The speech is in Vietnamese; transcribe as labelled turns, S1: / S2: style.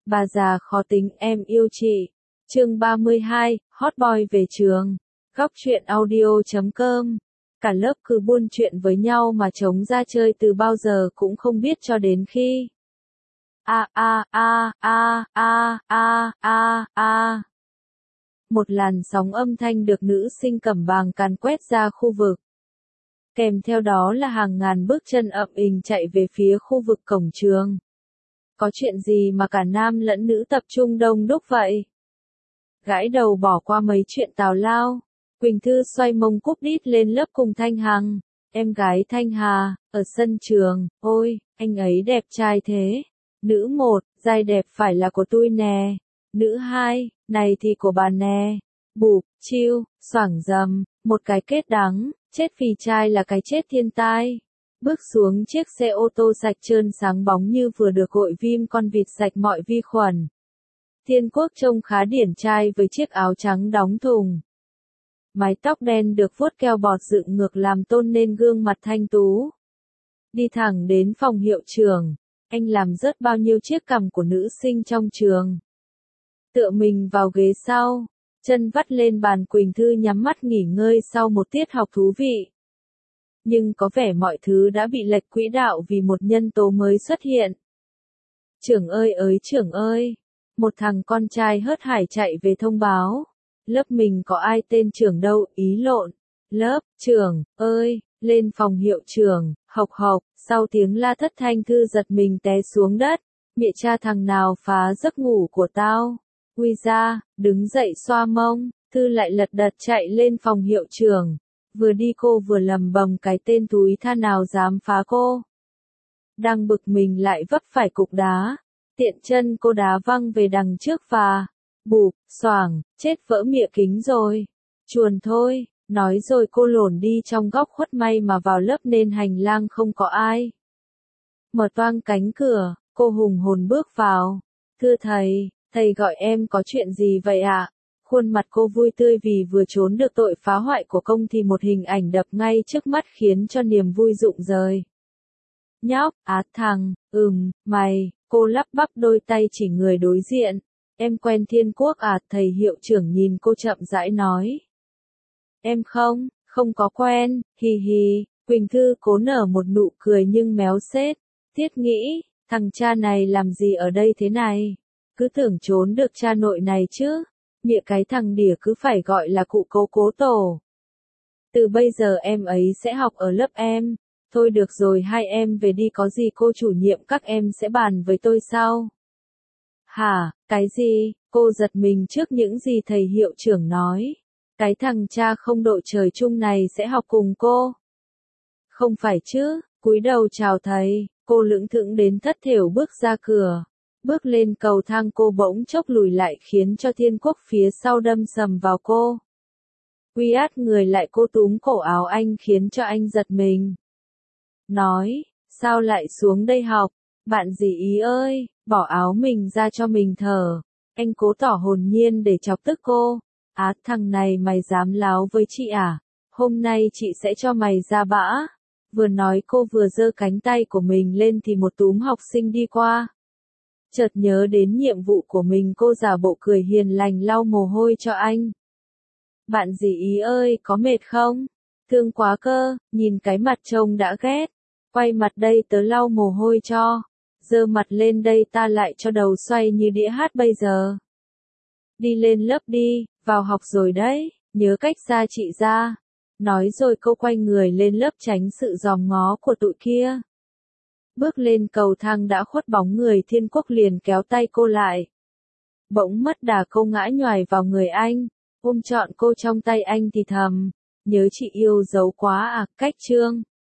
S1: Bà già khó tính em yêu chị. Chương 32, Hot Boy về trường. Góc truyện audio.com. Cả lớp cứ buôn chuyện với nhau mà trống ra chơi từ bao giờ cũng không biết cho đến khi. Một làn sóng âm thanh được nữ sinh cẩm bàng càn quét ra khu vực. Kèm theo đó là hàng ngàn bước chân ậm ình chạy về phía khu vực cổng trường. Có chuyện gì mà cả nam lẫn nữ tập trung đông đúc vậy? Gãi đầu bỏ qua mấy chuyện tào lao, Quỳnh Thư xoay mông cúp đít lên lớp cùng Thanh Hằng. Em gái Thanh Hà, ở sân trường, ôi, anh ấy đẹp trai thế. Nữ 1, giai đẹp phải là của tôi nè. Nữ 2, này thì của bà nè. Bụp, chiêu, xoảng dầm, một cái kết đắng, chết vì trai là cái chết thiên tai. Bước xuống chiếc xe ô tô sạch trơn sáng bóng như vừa được gội vim con vịt sạch mọi vi khuẩn. Thiên Quốc trông khá điển trai với chiếc áo trắng đóng thùng. Mái tóc đen được vuốt keo bọt dựng ngược làm tôn nên gương mặt thanh tú. Đi thẳng đến phòng hiệu trưởng, anh làm rớt bao nhiêu chiếc cằm của nữ sinh trong trường. Tựa mình vào ghế sau, chân vắt lên bàn, Quỳnh Thư nhắm mắt nghỉ ngơi sau một tiết học thú vị. Nhưng có vẻ mọi thứ đã bị lệch quỹ đạo vì một nhân tố mới xuất hiện. Trưởng ơi ới trưởng ơi! Một thằng con trai hớt hải chạy về thông báo. Lớp mình có ai tên trưởng đâu, ý lộn. Lớp, trưởng, ơi, lên phòng hiệu trưởng, hộc hộc, sau tiếng la thất thanh Thư giật mình té xuống đất. Mẹ cha thằng nào phá giấc ngủ của tao. Ui ra, đứng dậy xoa mông, Thư lại lật đật chạy lên phòng hiệu trưởng. Vừa đi cô vừa lầm bầm cái tên túi tha nào dám phá cô. Đang bực mình lại vấp phải cục đá. Tiện chân cô đá văng về đằng trước và bụp, xoảng, chết vỡ mịa kính rồi. Chuồn thôi, nói rồi cô lổn đi trong góc khuất, may mà vào lớp nên hành lang không có ai. Mở toang cánh cửa, cô hùng hồn bước vào. Thưa thầy, thầy gọi em có chuyện gì vậy ạ? Khuôn mặt cô vui tươi vì vừa trốn được tội phá hoại của công thì một hình ảnh đập ngay trước mắt khiến cho niềm vui rụng rời. Nhóc, thằng, mày, cô lắp bắp đôi tay chỉ người đối diện. Em quen Thiên Quốc à? Thầy hiệu trưởng nhìn cô chậm rãi nói. Em không có quen, hì hì. Quỳnh Thư cố nở một nụ cười nhưng méo sết. Thiết nghĩ, thằng cha này làm gì ở đây thế này? Cứ tưởng trốn được cha nội này chứ. Nhịa cái thằng đỉa cứ phải gọi là cụ cố tổ. Từ bây giờ em ấy sẽ học ở lớp em. Thôi được rồi, hai em về đi, có gì cô chủ nhiệm các em sẽ bàn với tôi sau. Hả, cái gì? Cô giật mình trước những gì thầy hiệu trưởng nói. Cái thằng cha không đội trời chung này sẽ học cùng cô. Không phải chứ, cúi đầu chào thầy, cô lững thững đến thất thểu bước ra cửa. Bước lên cầu thang cô bỗng chốc lùi lại khiến cho Thiên Quốc phía sau đâm sầm vào cô. Uy át người lại, cô túm cổ áo anh khiến cho anh giật mình. Nói, sao lại xuống đây học? Bạn dì ý ơi, bỏ áo mình ra cho mình thở. Anh cố tỏ hồn nhiên để chọc tức cô. Thằng này mày dám láo với chị à? Hôm nay chị sẽ cho mày ra bã. Vừa nói cô vừa giơ cánh tay của mình lên thì một túm học sinh đi qua. Chợt nhớ đến nhiệm vụ của mình, cô giả bộ cười hiền lành lau mồ hôi cho anh. Bạn dì ý ơi, có mệt không? Thương quá cơ, nhìn cái mặt trông đã ghét. Quay mặt đây tớ lau mồ hôi cho. Giơ mặt lên đây ta lại cho đầu xoay như đĩa hát bây giờ. Đi lên lớp đi, vào học rồi đấy, nhớ cách xa chị ra. Nói rồi cô quay người lên lớp tránh sự dòm ngó của tụi kia. Bước lên cầu thang đã khuất bóng người, Thiên Quốc liền kéo tay cô lại. Bỗng mất đà cô ngã nhoài vào người anh, ôm trọn cô trong tay anh thì thầm. Nhớ chị yêu dấu quá à, cách chương.